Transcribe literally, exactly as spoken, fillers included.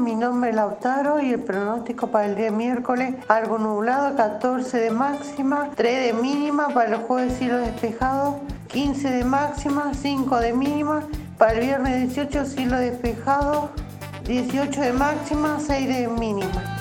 mi nombre es Lautaro y el pronóstico para el día miércoles, algo nublado, catorce de máxima, tres de mínima, para el jueves cielo despejado, quince de máxima, cinco de mínima, para el viernes dieciocho cielo despejado, dieciocho de máxima, seis de mínima.